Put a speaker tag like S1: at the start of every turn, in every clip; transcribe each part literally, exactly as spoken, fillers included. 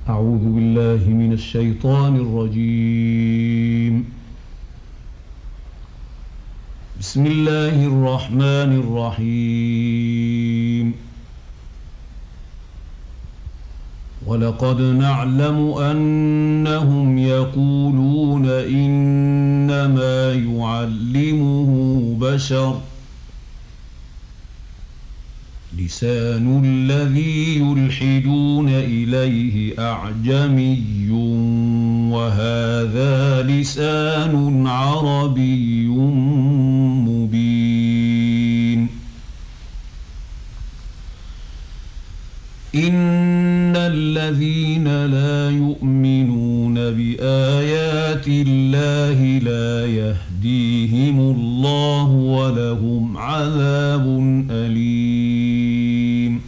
S1: أعوذ بالله من الشيطان الرجيم. بسم الله الرحمن الرحيم. ولقد نعلم أنهم يقولون إنما يعلمه بشر لسان الذي يلحدون إليه أعجمي وهذا لسان عربي مبين. إن الذين لا يؤمنون بآيات الله لا يهديهم الله ولهم عذاب أليم.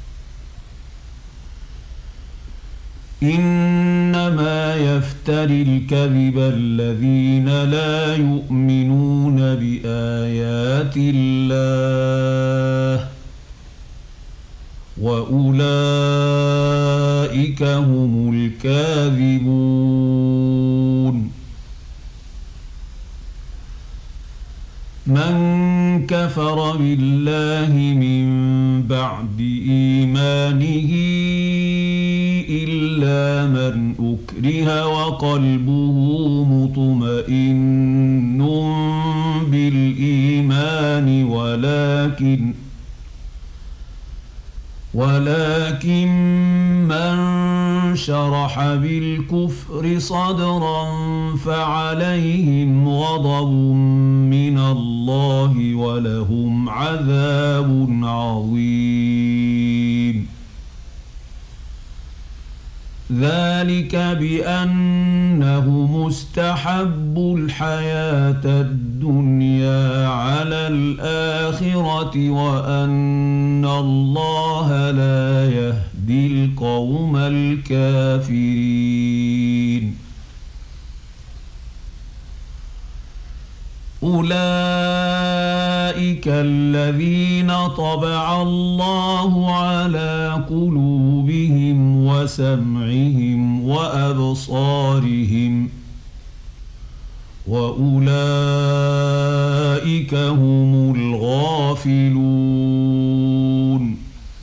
S1: إنما يفتري الكذب الذين لا يؤمنون بآيات الله وأولئك هم الكاذبون. من كفر بالله من بعد إيمانه إلا من أكره وقلبه مطمئن بالإيمان ولكن ولكن من شرح بالكفر صدرا فعليهم غضب من الله ولهم عذاب عظيم. ذلك بأنهم استحبوا الحياة الدنيا على الآخرة وأن الله لا يهدي القوم الكافرين. أولئك الذين طبع الله على قلوبهم وسمعهم وأبصارهم وأولئك هم الغافلون.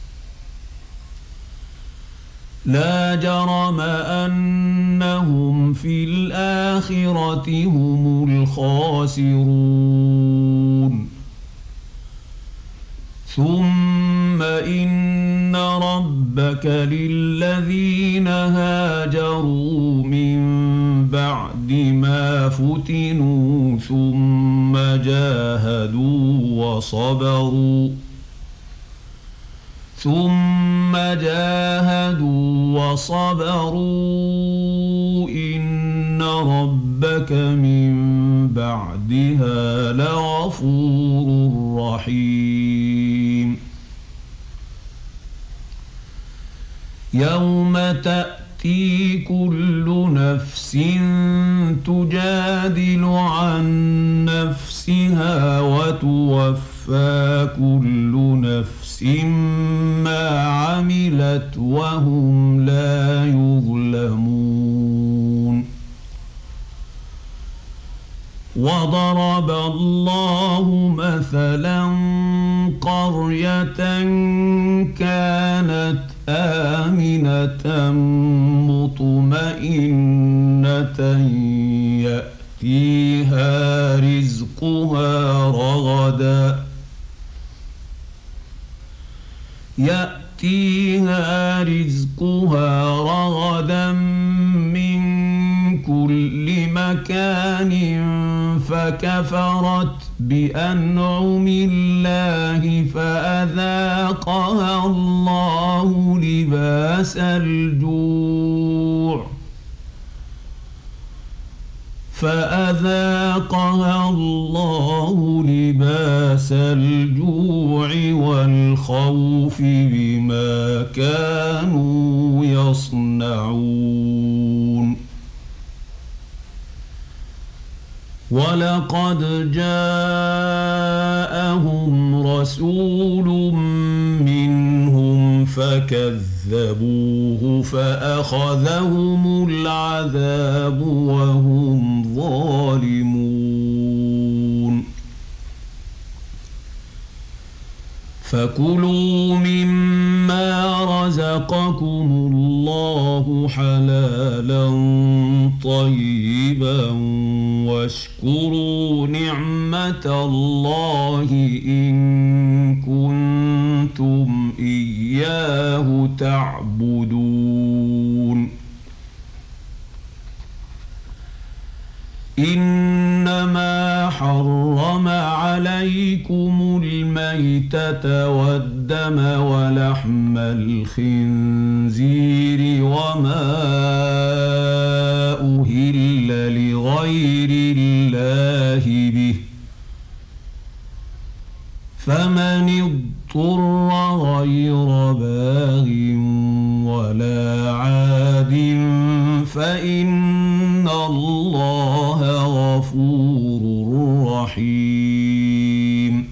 S1: لا جرم أنهم في الآخرة هم الخاسرون. ثم إن ربك للذين هاجروا من بعد ما فتنوا ثم جاهدوا وصبروا ثم جاهدوا وصبروا إن ربك من بعدها لغفور رحيم. يوم تأتي كل نفس تجادل عن نفسها وتوفى كل نفس ما عملت وهم لا يظلمون. وضرب الله مثلا قرية كانت آمنة مطمئنة يأتيها رزقها رغدا يأتيها رزقها رغدا من كل مكان فكفرت بأنعم الله فأذاقها الله لباس الجوع فأذاقها الله لباس الجوع والخوف بما كانوا يصنعون. ولقد جاءهم رسول منهم فكذبوه فأخذهم العذاب وهم ظالمون فكلوا مما رزقكم الله حلالا طيبا واشكروا نعمة الله إن كنتم إياه تعبدون إنما حرم عليكم الميتة والدم ولحم الخنزير وما أهل لغير الله به فمن اضطر غير باغ ولا عاد فإن الله غفور رحيم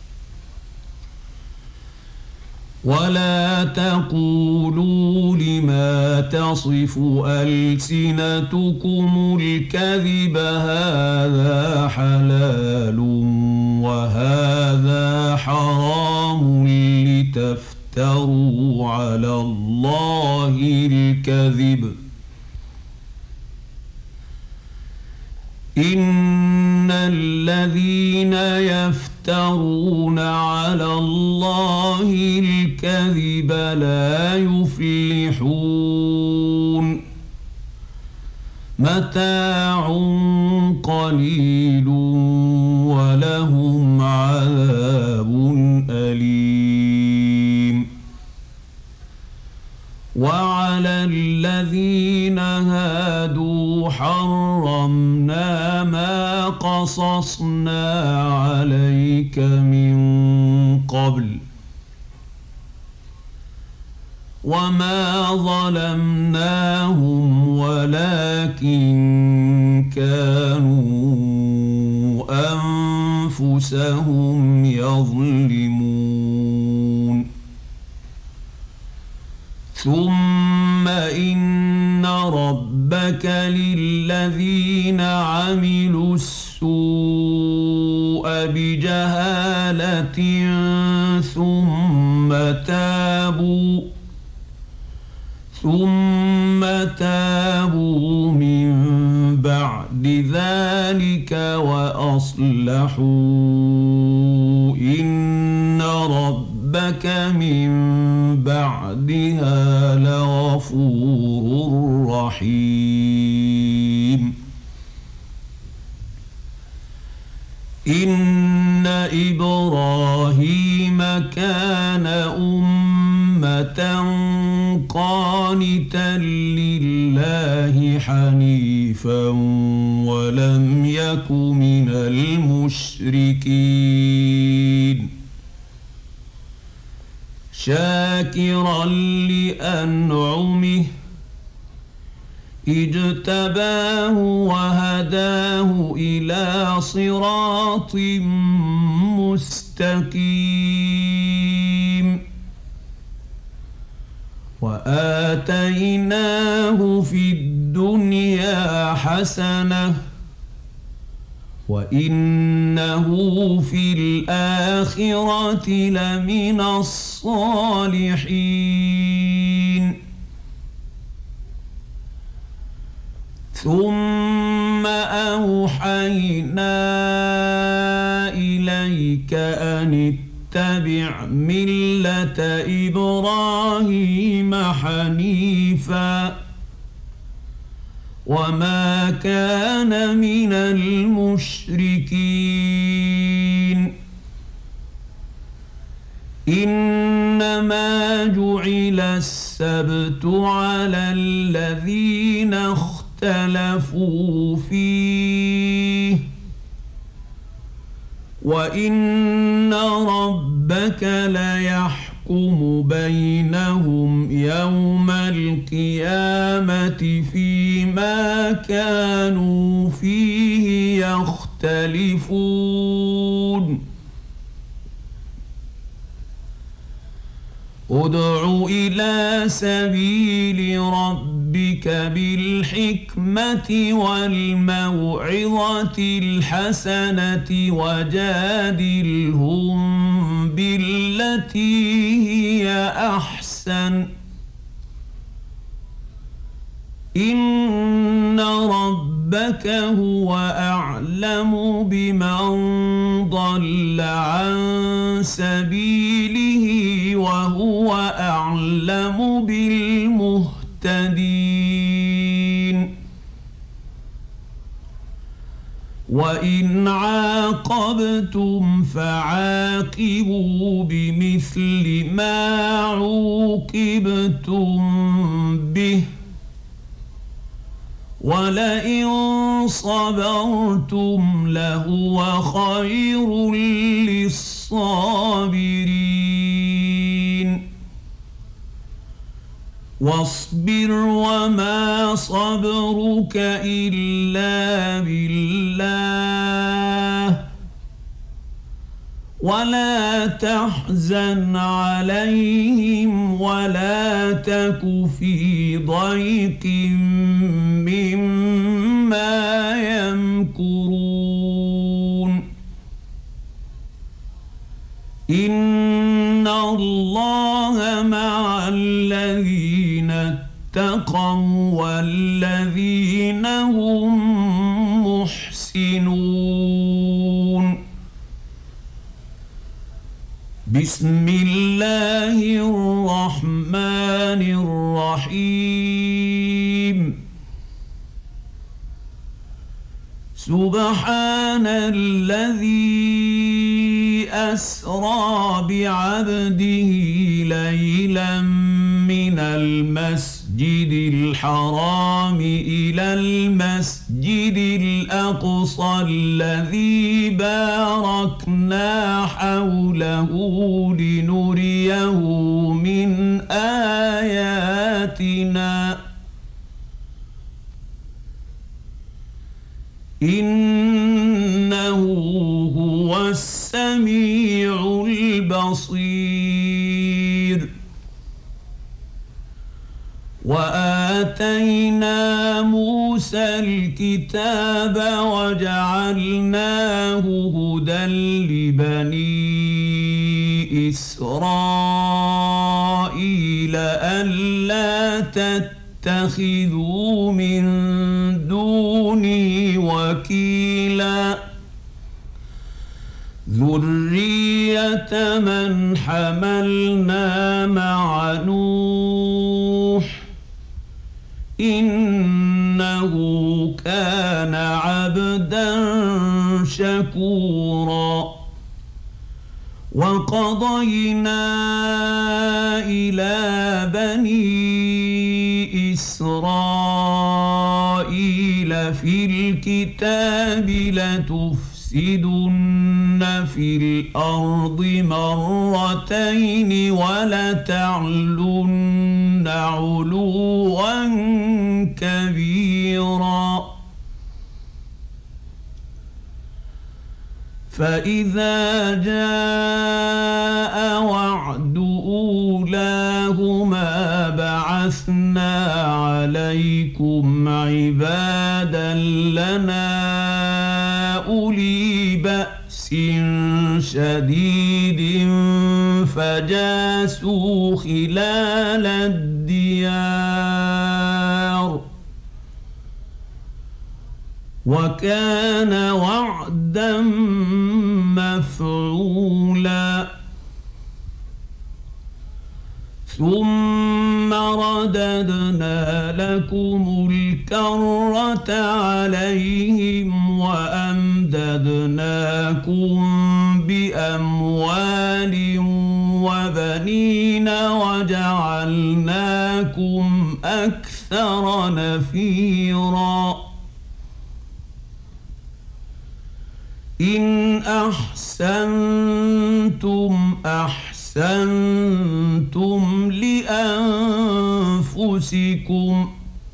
S1: ولا تقولوا لما تصف ألسنتكم الكذب هذا حلال وهذا حرام لتفتروا على الله الكذب إن الذين يفترون على الله الكذب لا يفلحون متاع قليل ولهم عذاب أليم وعلى الذين هادوا حرمنا ما قصصنا عليك من قبل وما ظلمناهم ولكن كانوا أنفسهم يظلمون ثم إن ربك للذين عملوا السوء بجهالة ثم تابوا ثم تابوا من بعد ذلك وأصلحوا إن ربك من بعدها لغفور رحيم إن إبراهيم كان أمة قانتا لله حنيفا ولم يك من المشركين شاكرا لأنعمه اجتباه وهداه إلى صراط مستقيم وآتيناه في الدنيا حسنة وإنه في الآخرة لمن الصالحين ثم أوحينا إليك أن اتبع ملة إبراهيم حنيفا وما كان من المشركين إنما جعل السبت على الذين اختلفوا فيه وإن ربك ليحكم بينهم يوم القيامة فيما كانوا فيه يختلفون ادع إلى سبيل ربك بالحكمة والموعظة الحسنة وجادلهم بالتي هي أحسن إن ربك هو أعلم بمن ضل عن سبيله وهو أعلم بالمهتدين وإن عاقبتم فعاقبوا بمثل ما عوقبتم به ولئن صبرتم لهو خير للصابرين واصبر وما صبرك إلا بالله ولا تحزن عليهم ولا تك في ضيق مما يمكرون إن الله مع الذين اتقوا والذين هم محسنون بسم الله الرحمن الرحيم سبحان الذي أسرى بعبده ليلا من المسجد الحرام إلى المسجد الأقصى الذي باركنا حوله لنريه من آياتنا إنه هو السميع البصير وآتينا موسى الكتاب وجعلناه هدى لبني إسرائيل ألا تتخذوا من دوني وكيلا ذرية من حملنا مع نوح إنه كان عبدا شكورا وقضينا إلى بني إسرائيل في الكتاب لتفسدن في الأرض مرتين ولتعلن علوا كبيرا فإذا جاء وعد أولاهما بعثنا عليكم عبادا لنا أولي بأس شديد فجاسوا خلال الديار وكان وعدا مفعولا ثم رددنا لكم الكرة عليهم وأمددناكم بأموال وبنين وجعلناكم أكثر نفيرا إن أحسنتم أحسنتم لأنفسكم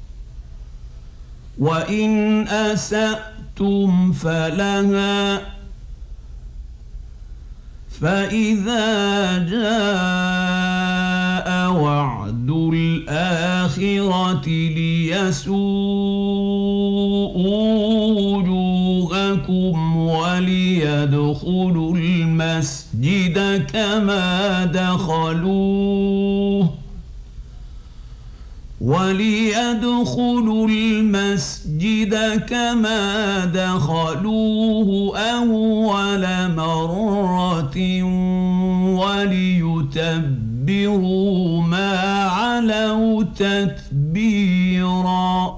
S1: وإن أسأتم فلها فإذا جاء وعد الآخرة ليسوءوا وجوهكم وليدخلوا المسجد كما دخلوه وليدخلوا المسجد كما دخلوه أول مرة وليتبروا ما علوا تتبيرا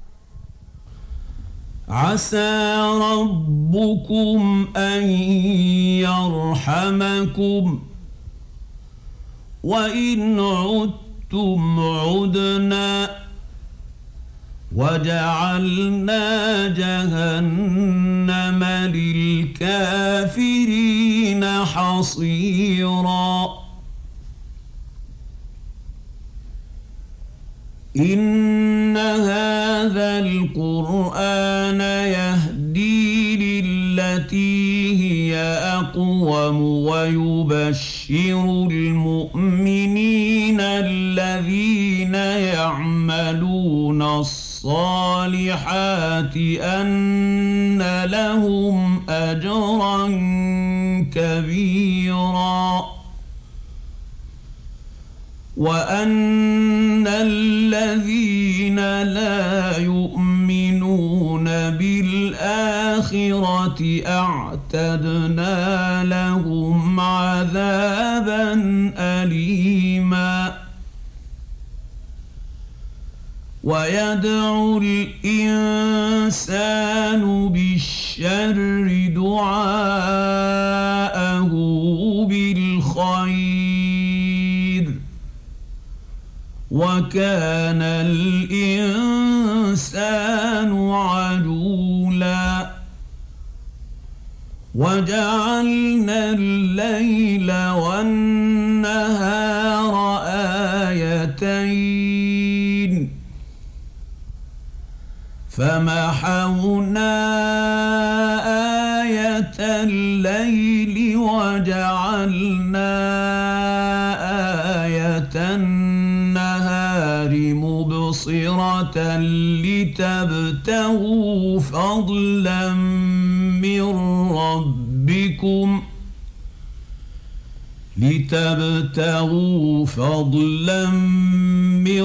S1: عسى ربكم أن يرحمكم وإن عدتم عدنا وجعلنا جهنم للكافرين حصيرا إن هذا القرآن يهدي للتي هي أقوم ويبشر المؤمنين الذين يعملون الصالحات أن لهم أجرا كبيرا وأن الذين لا يؤمنون بالآخرة أعتدنا لهم عذابا أليما ويدعو الإنسان بالشر دعاءه بالخير وكان الإنسان عجولا وجعلنا الليل والنهار آيتين فمحونا آية الليل وجعلنا آية النهار مبصرة لتبتغوا فضلا من ربكم لتبتغوا فضلا من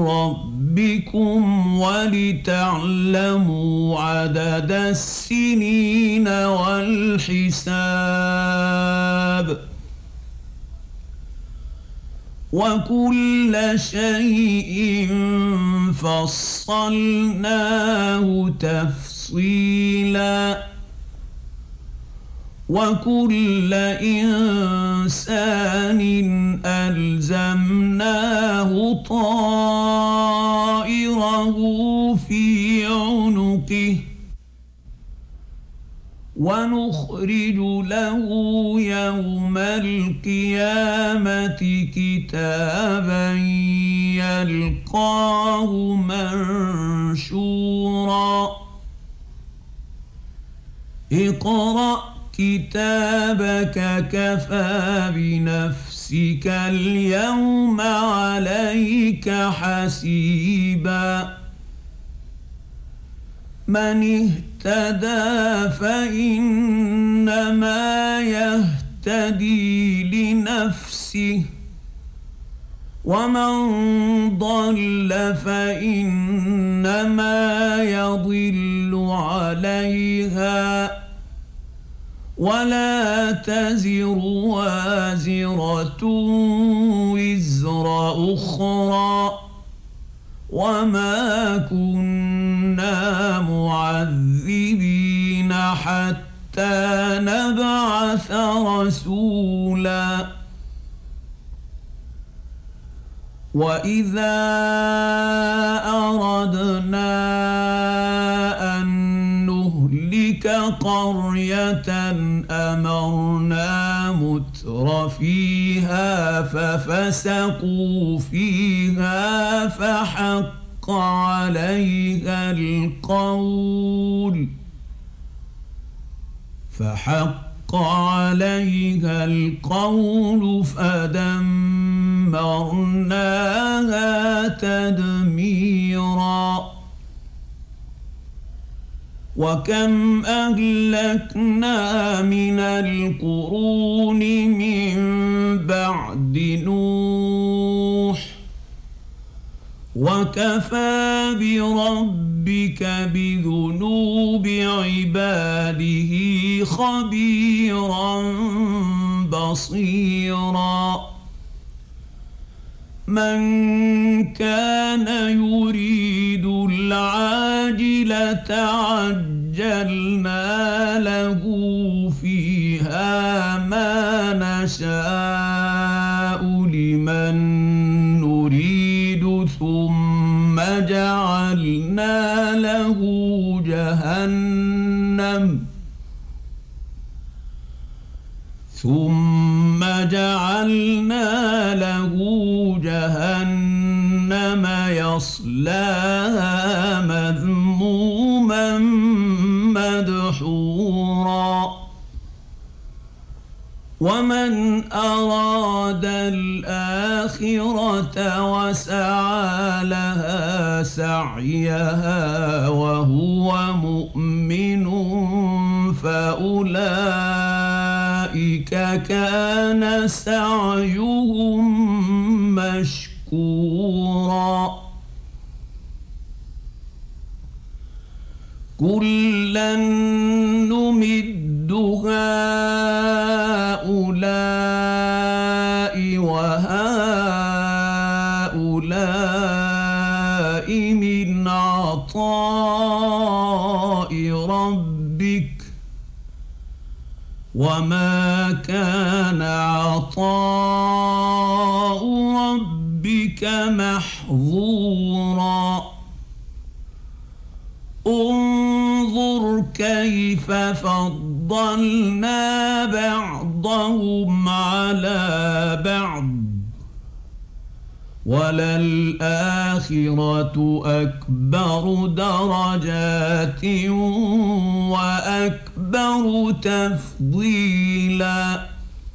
S1: ربكم ولتعلموا عدد السنين والحساب وكل شيء فصلناه تفصيلا وكل إنسان ألزمناه طائره في عنقه ونخرج له يوم القيامة كتابا يلقاه منشورا اقرأ كتابك كفى بنفسك اليوم عليك حسيبا من اهتدى فإنما يهتدي لنفسه ومن ضل فإنما يضل عليها ولا تزر وازرة وزر أخرى وما كنا معذبين حتى نبعث رسولا وإذا أردنا أن نهلك قرية أمرنا متر فيها ففسقوا فيها فحق عليها القول فحق عليها القول فدمرناها دمرناها تدميرا وكم أهلكنا من القرون من بعد نوح وكفى بربك بذنوب عباده خبيرا بصيرا من كان يريد العاجلة عجلنا له فيها ما نشاء لمن نريد ثم جعلنا له جهنم ثم جعلنا له جهنم يصلاها مذموما مدحورا ومن أراد الآخرة وسعى لها سعيها وهو مؤمن فأولئك كان سعيهم مشكورا كلا نمد هؤلاء وهؤلاء من عطاء ربك وما كان عطاء ربك محظورا انظر كيف فضلنا بعضهم على بعض وللآخرة أكبر درجات وأكبر تفضيلا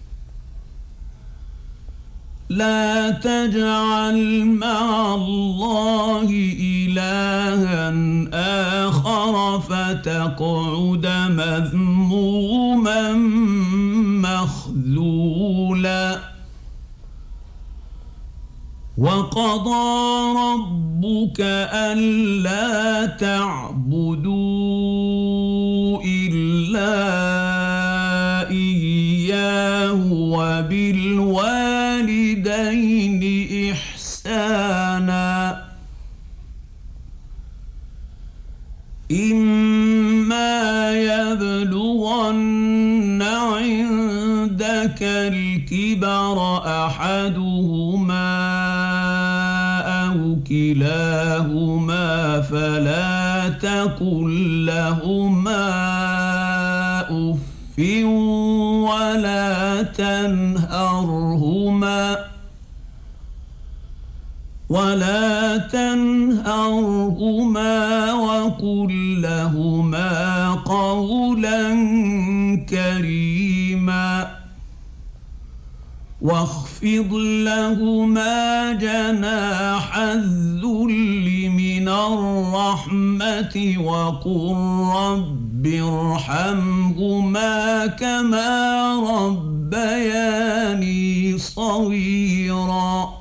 S1: لا تجعل مع الله إلها آخر فتقعد مذموما مخذولا وقضى ربك ألا تعبدوا إلا إياه وبالوالدين إحسانا إما يبلغن عندك الكبر أحدهما أو كلاهما فلا تقل لهما أف ولا تنهرهما ولا تنهرهما وقل لهما قولا كريما واخفض لهما جناح الذل من الرحمة وقل رب ارحمهما كما ربياني صغيرا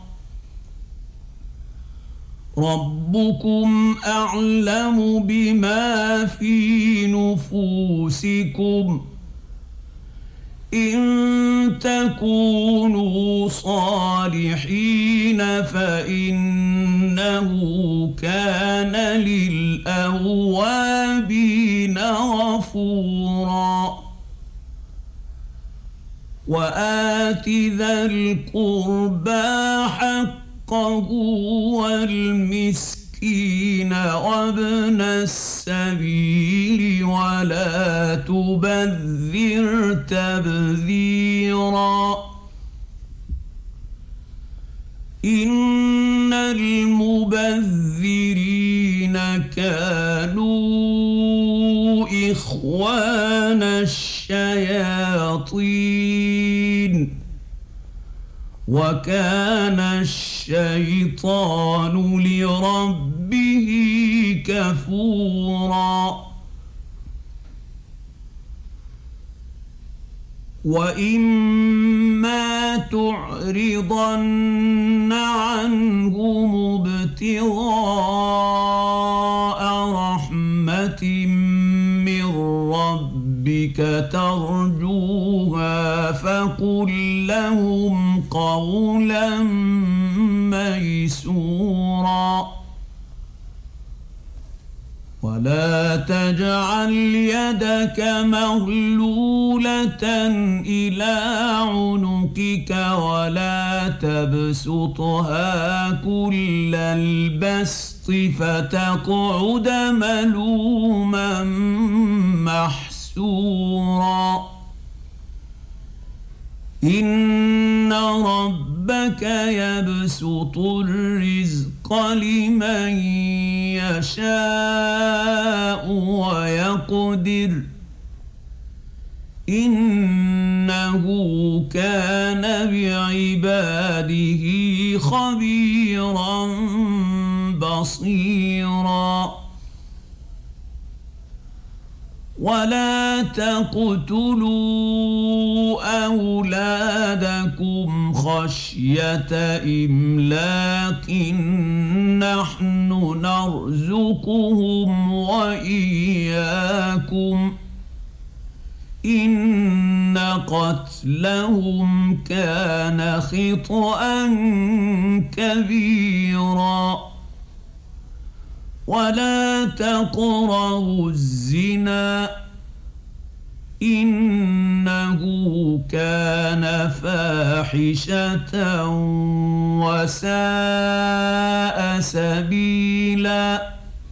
S1: ربكم أعلم بما في نفوسكم إن تكونوا صالحين فإنه كان للأوابين غفورا وآت ذا القربى حقه والمسكين وابن السبيل ولا تبذر تبذيرا إن المبذرين كانوا إخوان الشياطين وكان الشيطان لربه كفورا وإما تعرضن عنهم ابتغاء رحمة من ربك ترجوها فقل لهم قولا ميسورا ولا تجعل يدك مغلولة إلى عنقك ولا تبسطها كل البسط فتقعد ملوما محسورا إن ربك يبسط الرزق لمن يشاء ويقدر إنه كان بعباده خبيرا بصيرا ولا تقتلوا أولادكم خشية إملاق نحن نرزقهم وإياكم إن قتلهم كان خطأ كبيرا ولا تقربوا الزنا إنه كان فاحشة وساء سبيلا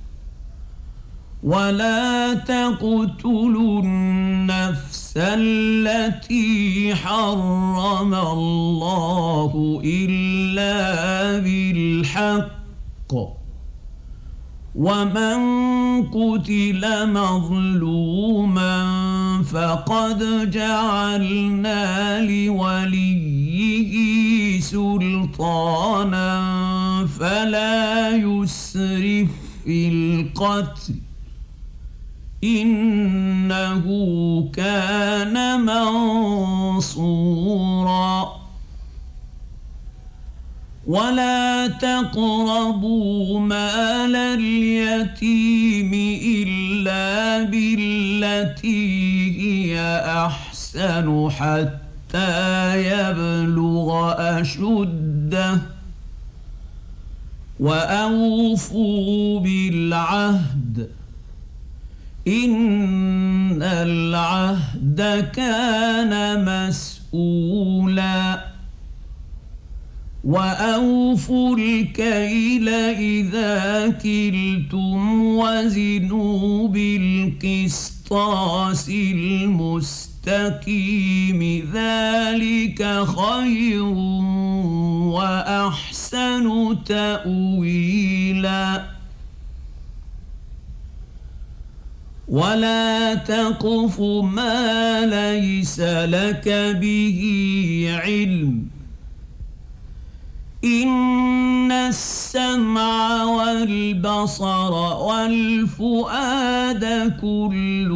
S1: ولا تقتلوا النفس التي حرم الله إلا بالحق ومن قتل مظلوما فقد جعلنا لوليه سلطانا فلا يسرف في القتل إنه كان منصورا ولا تقربوا مال اليتيم إلا بالتي هي أحسن حتى يبلغ أشده وأوفوا بالعهد إن العهد كان مسؤولا وأوفوا الكيل إذا كلتم وزنوا بالقسطاس المستقيم ذلك خير وأحسن تأويلا ولا تقف ما ليس لك به علم إن السمع والبصر والفؤاد كل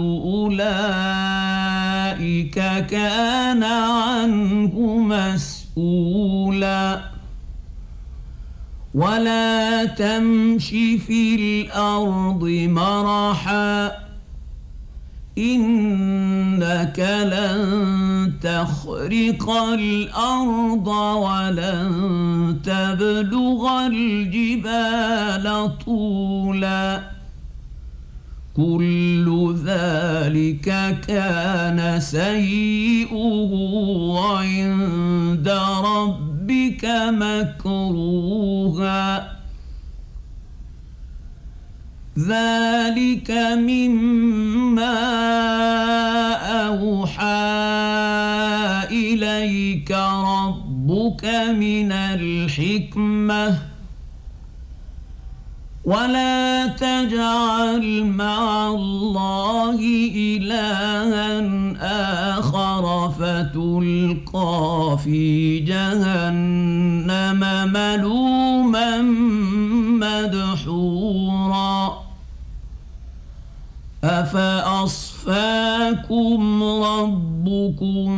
S1: أولئك كان عنه مسؤولا ولا تمش في الأرض مرحا إنك لن تخرق الأرض ولن تبلغ الجبال طولا كل ذلك كان سيئه عند ربك مكروها ذلك مما أوحى إليك ربك من الحكمة ولا تجعل مع الله إلها آخر فتلقى في جهنم ملوما مدحورا أفأصفاكم ربكم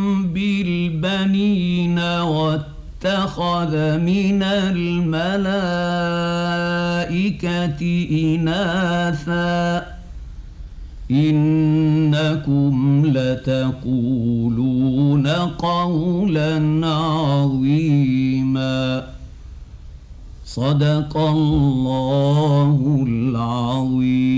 S1: بالبنين واتخذ من الملائكة إناثا إنكم لتقولون قولا عظيما صدق الله العظيم.